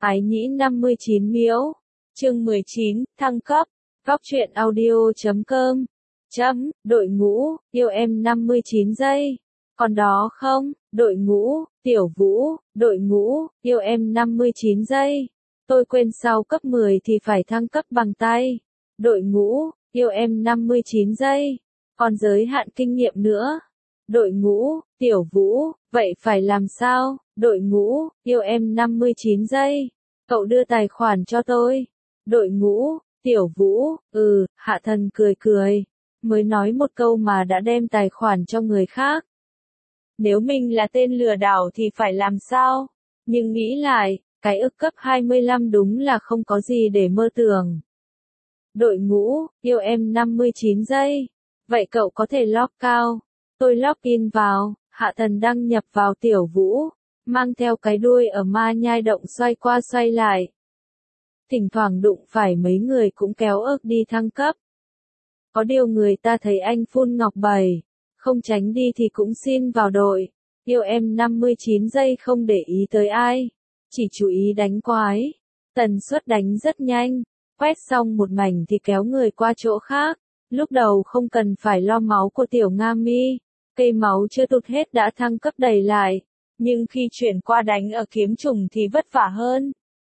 Ái nhĩ 59 miễu. Chương 19, thăng cấp. Góc truyện audio.com. Đội ngũ, yêu em 59 giây. Còn đó không, đội ngũ, Tiểu Vũ, đội ngũ, yêu em 59 giây. Tôi quên sau cấp 10 thì phải thăng cấp bằng tay. Đội ngũ, yêu em 59 giây. Còn giới hạn kinh nghiệm nữa. Đội ngũ, Tiểu Vũ, vậy phải làm sao? Đội ngũ, yêu em 59 giây. Cậu đưa tài khoản cho tôi. Đội ngũ, Tiểu Vũ, Hạ Thần cười cười. Mới nói một câu mà đã đem tài khoản cho người khác. Nếu mình là tên lừa đảo thì phải làm sao? Nhưng nghĩ lại, cái ức cấp 25 đúng là không có gì để mơ tưởng. Đội ngũ, yêu em 59 giây. Vậy cậu có thể log cao. Tôi login vào, Hạ Thần đăng nhập vào Tiểu Vũ, mang theo cái đuôi ở ma nhai động xoay qua xoay lại. Thỉnh thoảng đụng phải mấy người cũng kéo ức đi thăng cấp. Có điều người ta thấy anh phun ngọc bầy, không tránh đi thì cũng xin vào đội. Yêu em 59 giây không để ý tới ai, chỉ chú ý đánh quái. Tần suất đánh rất nhanh, quét xong một mảnh thì kéo người qua chỗ khác. Lúc đầu không cần phải lo máu của Tiểu Nga Mi, cây máu chưa tụt hết đã thăng cấp đầy lại, nhưng khi chuyển qua đánh ở kiếm trùng thì vất vả hơn.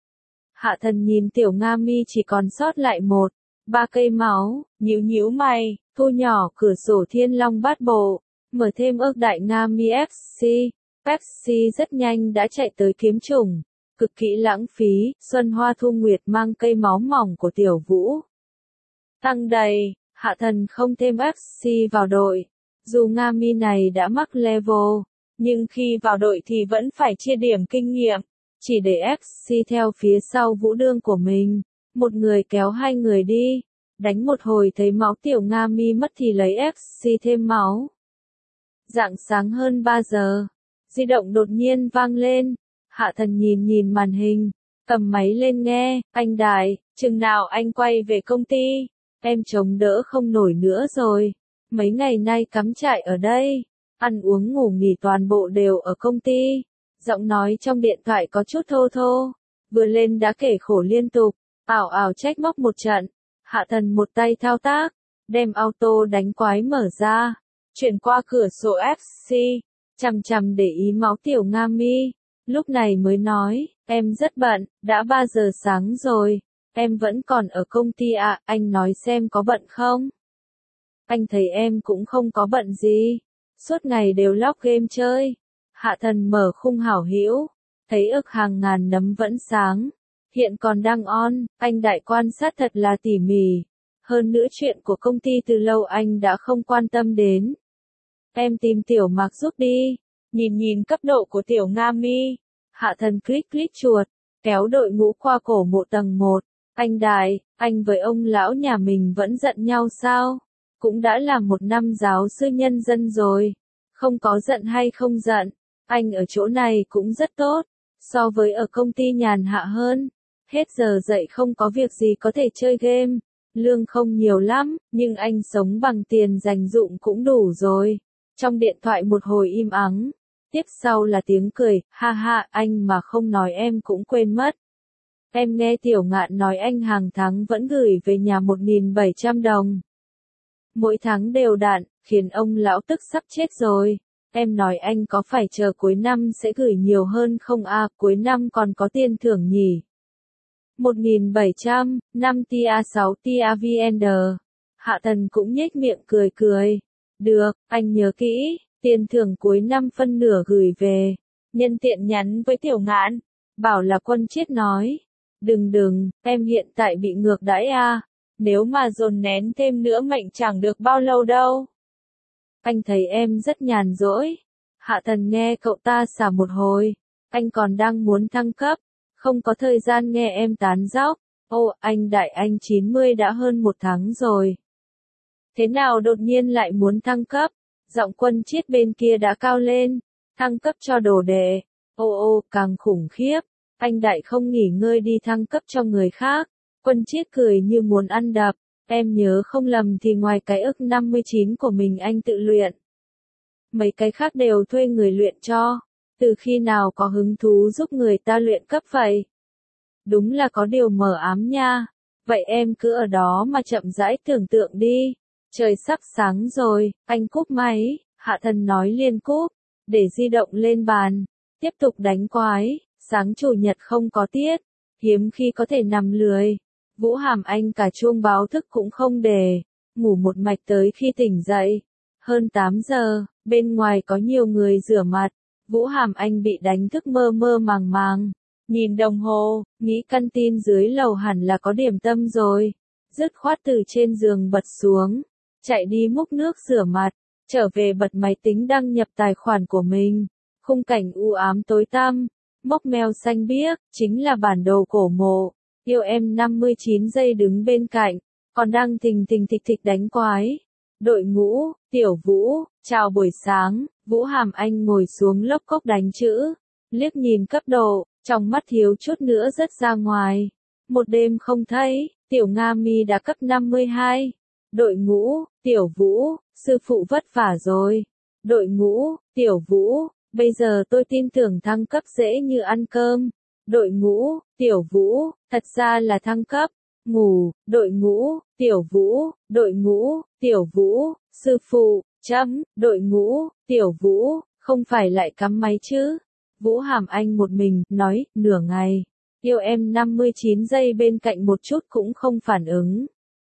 Hạ Thần nhìn Tiểu Nga Mi chỉ còn sót lại 1-3 cây máu, nhíu mày, thu nhỏ cửa sổ Thiên Long Bát Bộ, mở thêm ước đại Nga Mi FC. FC rất nhanh đã chạy tới kiếm trùng, cực kỳ lãng phí. Xuân Hoa Thu Nguyệt mang cây máu mỏng của Tiểu Vũ. Tăng đầy, Hạ Thần không thêm FC vào đội. Dù Nga Mi này đã mắc level, nhưng khi vào đội thì vẫn phải chia điểm kinh nghiệm. Chỉ để FC theo phía sau Vũ Đương của mình. Một người kéo hai người đi. Đánh một hồi thấy máu Tiểu Nga Mi mất thì lấy FC thêm máu. Rạng sáng hơn 3 giờ. Di động đột nhiên vang lên. Hạ Thần nhìn màn hình. Cầm máy lên nghe. Anh Đại, chừng nào anh quay về công ty? Em chống đỡ không nổi nữa rồi. Mấy ngày nay cắm trại ở đây. Ăn uống ngủ nghỉ toàn bộ đều ở công ty. Giọng nói trong điện thoại có chút thô. Vừa lên đã kể khổ liên tục. Ảo trách móc một trận. Hạ Thần một tay thao tác. Đem auto đánh quái mở ra. Chuyển qua cửa sổ FC. Chằm để ý máu Tiểu Nga Mi. Lúc này mới nói. Em rất bận. Đã 3 giờ sáng rồi. Em vẫn còn ở công ty à. Anh nói xem có bận không? Anh thấy em cũng không có bận gì. Suốt ngày đều log game chơi. Hạ Thần mở khung hảo hữu, thấy ức hàng ngàn nấm vẫn sáng, hiện còn đang on. Anh Đại quan sát thật là tỉ mỉ. Hơn nữa chuyện của công ty từ lâu anh đã không quan tâm đến. Em tìm Tiểu Mạc giúp đi. Nhìn cấp độ của Tiểu Nga Mi. Hạ Thần click chuột, kéo đội ngũ qua cổ mộ tầng 1. Anh Đại, anh với ông lão nhà mình vẫn giận nhau sao? Cũng đã là 1 năm giáo sư nhân dân rồi. Không có giận hay không giận. Anh ở chỗ này cũng rất tốt, so với ở công ty nhàn hạ hơn. Hết giờ dậy không có việc gì có thể chơi game. Lương không nhiều lắm, nhưng anh sống bằng tiền dành dụm cũng đủ rồi. Trong điện thoại một hồi im ắng. Tiếp sau là tiếng cười, ha, anh mà không nói em cũng quên mất. Em nghe Tiểu Ngạn nói anh hàng tháng vẫn gửi về nhà 1.700 đồng. Mỗi tháng đều đặn, khiến ông lão tức sắp chết rồi. Em nói anh có phải chờ cuối năm sẽ gửi nhiều hơn không à, cuối năm còn có tiền thưởng nhỉ? 1.700, 5 tia 6 tia VN. Hạ Thần cũng nhếch miệng cười. Được, anh nhớ kỹ, tiền thưởng cuối năm phân nửa gửi về. Nhân tiện nhắn với Tiểu Ngạn, bảo là Quân Chiết nói. Đừng, em hiện tại bị ngược đãi à, nếu mà dồn nén thêm nữa mệnh chẳng được bao lâu đâu. Anh thấy em rất nhàn rỗi. Hạ Thần nghe cậu ta xả một hồi. Anh còn đang muốn thăng cấp. Không có thời gian nghe em tán dóc. Ô, anh Đại anh 90 đã hơn 1 tháng rồi. Thế nào đột nhiên lại muốn thăng cấp? Giọng Quân Chiết bên kia đã cao lên. Thăng cấp cho đồ đệ. Ô, càng khủng khiếp. Anh Đại không nghỉ ngơi đi thăng cấp cho người khác. Quân Chiết cười như muốn ăn đập. Em nhớ không lầm thì ngoài cái ức 59 của mình anh tự luyện. Mấy cái khác đều thuê người luyện cho. Từ khi nào có hứng thú giúp người ta luyện cấp vậy? đúng là có điều mờ ám nha. Vậy em cứ ở đó mà chậm rãi tưởng tượng đi. Trời sắp sáng rồi, anh cúp máy, Hạ Thần nói liên cúp, để di động lên bàn, tiếp tục đánh quái, sáng chủ nhật không có tiết, hiếm khi có thể nằm lười. Vũ Hàm Anh cả chuông báo thức cũng không để, ngủ một mạch tới khi tỉnh dậy. Hơn 8 giờ, bên ngoài có nhiều người rửa mặt, Vũ Hàm Anh bị đánh thức mơ mơ màng màng. Nhìn đồng hồ, nghĩ căn tin dưới lầu hẳn là có điểm tâm rồi. Dứt khoát từ trên giường bật xuống, chạy đi múc nước rửa mặt, trở về bật máy tính đăng nhập tài khoản của mình. Khung cảnh u ám tối tăm, mốc meo xanh biếc, chính là bản đồ cổ mộ. Yêu em 59 giây đứng bên cạnh, còn đang thình thình thịch thịch đánh quái. Đội ngũ, Tiểu Vũ, chào buổi sáng, Vũ Hàm Anh ngồi xuống lốc cốc đánh chữ, liếc nhìn cấp độ, trong mắt thiếu chút nữa rớt ra ngoài. Một đêm không thấy, Tiểu Nga Mi đã cấp 52. Đội ngũ, Tiểu Vũ, sư phụ vất vả rồi. Đội ngũ, Tiểu Vũ, bây giờ tôi tin tưởng thăng cấp dễ như ăn cơm. Đội ngũ, Tiểu Vũ, thật ra là thăng cấp. Ngủ, đội ngũ, Tiểu Vũ, đội ngũ, Tiểu Vũ, sư phụ, đội ngũ, Tiểu Vũ, không phải lại cắm máy chứ. Vũ Hàm Anh một mình, nói, nửa ngày. Yêu em 59 giây bên cạnh một chút cũng không phản ứng.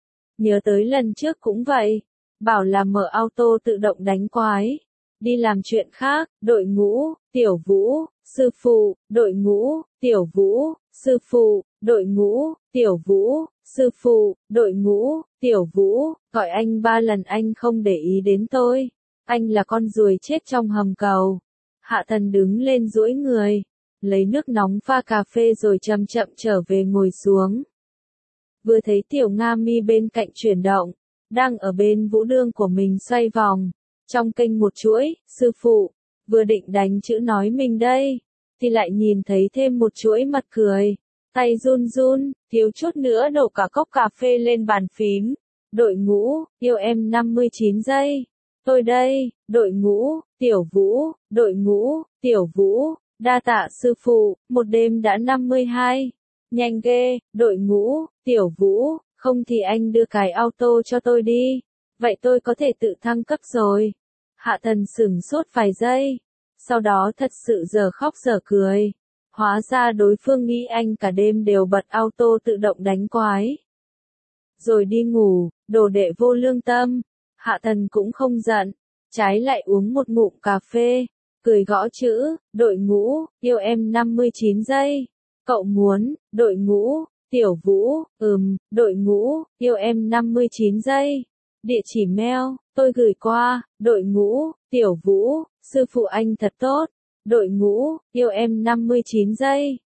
Nhớ tới lần trước cũng vậy. Bảo là mở auto tự động đánh quái. Đi làm chuyện khác, đội ngũ, Tiểu Vũ, sư phụ, đội ngũ, Tiểu Vũ, sư phụ, đội ngũ, Tiểu Vũ, sư phụ, đội ngũ, Tiểu Vũ, gọi anh 3 lần anh không để ý đến tôi. Anh là con ruồi chết trong hầm cầu. Hạ Thần đứng lên duỗi người, lấy nước nóng pha cà phê rồi chậm chậm trở về ngồi xuống. Vừa thấy Tiểu Nga Mi bên cạnh chuyển động, đang ở bên vũ đương của mình xoay vòng, trong kênh một chuỗi, sư phụ, vừa định đánh chữ nói mình đây, thì lại nhìn thấy thêm một chuỗi mặt cười, tay run run, thiếu chút nữa đổ cả cốc cà phê lên bàn phím. Đội ngũ, yêu em 59 giây. Tôi đây, đội ngũ, Tiểu Vũ, đội ngũ, Tiểu Vũ, đa tạ sư phụ, một đêm đã 52. Nhanh ghê, đội ngũ, Tiểu Vũ, không thì anh đưa cái auto cho tôi đi. Vậy tôi có thể tự thăng cấp rồi. Hạ Thần sửng sốt vài giây. Sau đó thật sự giờ khóc giờ cười. Hóa ra đối phương nghĩ anh cả đêm đều bật auto tự động đánh quái. Rồi đi ngủ, đồ đệ vô lương tâm. Hạ Thần cũng không giận. Trái lại uống một ngụm cà phê. Cười gõ chữ, đội ngũ, yêu em 59 giây. Cậu muốn, đội ngũ, Tiểu Vũ, đội ngũ, yêu em 59 giây. Địa chỉ mail, tôi gửi qua, đội ngũ, Tiểu Vũ, sư phụ anh thật tốt. Đội ngũ, yêu em 59 giây.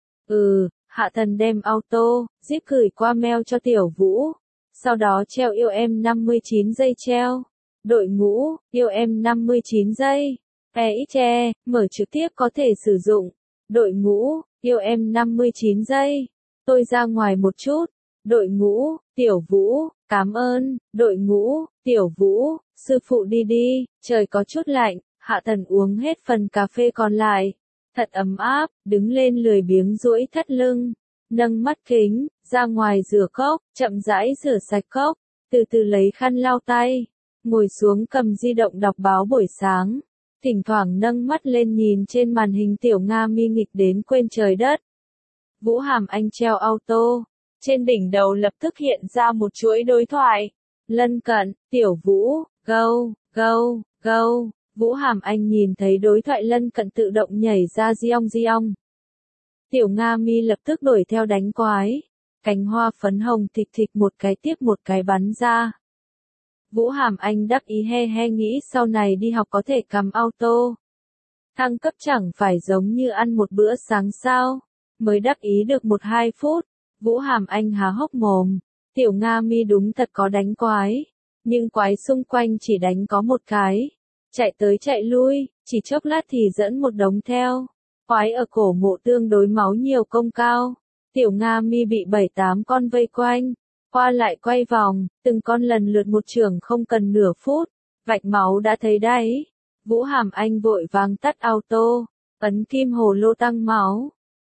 Hạ Thần đem auto, zip gửi qua mail cho Tiểu Vũ. Sau đó treo yêu em 59 giây treo. Đội ngũ, yêu em 59 giây. EXE, mở trực tiếp có thể sử dụng. Đội ngũ, yêu em 59 giây. Tôi ra ngoài một chút. Đội ngũ, Tiểu Vũ, cảm ơn. Đội ngũ, Tiểu Vũ, sư phụ đi đi, trời có chút lạnh. Hạ Thần uống hết phần cà phê còn lại. Thật ấm áp, đứng lên lười biếng duỗi thắt lưng. Nâng mắt kính, ra ngoài rửa cốc, chậm rãi rửa sạch cốc. Từ từ lấy khăn lau tay. Ngồi xuống cầm di động đọc báo buổi sáng. Thỉnh thoảng nâng mắt lên nhìn trên màn hình Tiểu Nga Mi nghịch đến quên trời đất. Vũ Hàm Anh treo auto. Trên đỉnh đầu lập tức hiện ra một chuỗi đối thoại. Lân cận, Tiểu Vũ, go, go, go. Vũ Hàm Anh nhìn thấy đối thoại lân cận tự động nhảy ra giong giong. Tiểu Nga Mi lập tức đuổi theo đánh quái. Cánh hoa phấn hồng thịch thịch một cái tiếp một cái bắn ra. Vũ Hàm Anh đắc ý he he nghĩ sau này đi học có thể cầm auto. Thăng cấp chẳng phải giống như ăn một bữa sáng sao. Mới đắc ý được 1-2 phút. Vũ Hàm Anh há hốc mồm. Tiểu Nga Mi đúng thật có đánh quái. Nhưng quái xung quanh chỉ đánh có một cái. Chạy tới chạy lui, chỉ chốc lát thì dẫn một đống theo. Quái ở cổ mộ tương đối máu nhiều công cao. Tiểu Nga Mi bị 7-8 con vây quanh. Qua lại quay vòng, từng con lần lượt một chưởng không cần nửa phút. Vạch máu đã thấy đáy. Vũ Hàm Anh vội vàng tắt auto. Ấn kim hồ lô tăng máu.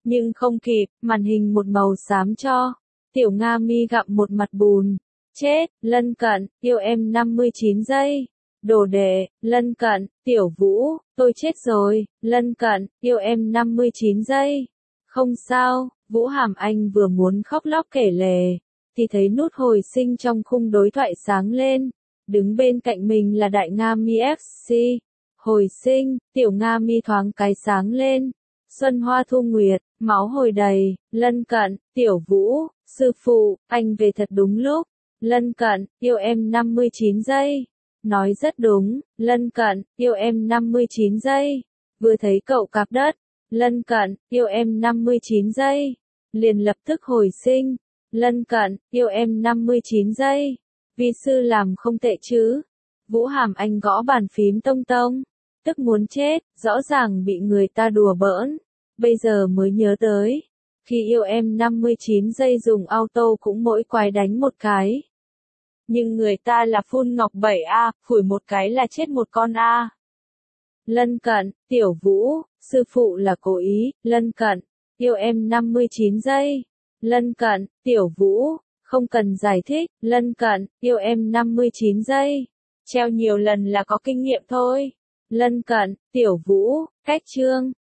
Nhưng không kịp, màn hình một màu xám cho. Tiểu Nga Mi gặm một mặt bùn. Chết, lân cận, yêu em 59 giây. Đồ đệ, lân cận, Tiểu Vũ, tôi chết rồi, lân cận, yêu em 59 giây. Không sao, Vũ Hàm Anh vừa muốn khóc lóc kể lể, thì thấy nút hồi sinh trong khung đối thoại sáng lên. Đứng bên cạnh mình là Đại Nga Mi FC. Hồi sinh, Tiểu Nga Mi thoáng cái sáng lên. Xuân Hoa Thu Nguyệt, máu hồi đầy, lân cận, Tiểu Vũ, sư phụ, anh về thật đúng lúc. Lân cận, yêu em 59 giây. Nói rất đúng, lân cận, yêu em 59 giây. Vừa thấy cậu cạp đất. Lân cận, yêu em 59 giây. Liền lập tức hồi sinh. Lân cận, yêu em 59 giây. Vi sư làm không tệ chứ. Vũ Hàm Anh gõ bàn phím tông tông. Tức muốn chết, rõ ràng bị người ta đùa bỡn. Bây giờ mới nhớ tới. Khi yêu em 59 giây dùng auto cũng mỗi quái đánh một cái. Nhưng người ta là phun ngọc 7A, phủi một cái là chết một con A. Lân cận, Tiểu Vũ, sư phụ là cố ý, lân cận, yêu em 59 giây. Lân cận, Tiểu Vũ, không cần giải thích, lân cận, yêu em 59 giây. Treo nhiều lần là có kinh nghiệm thôi. Lân cận, Tiểu Vũ, cách chương.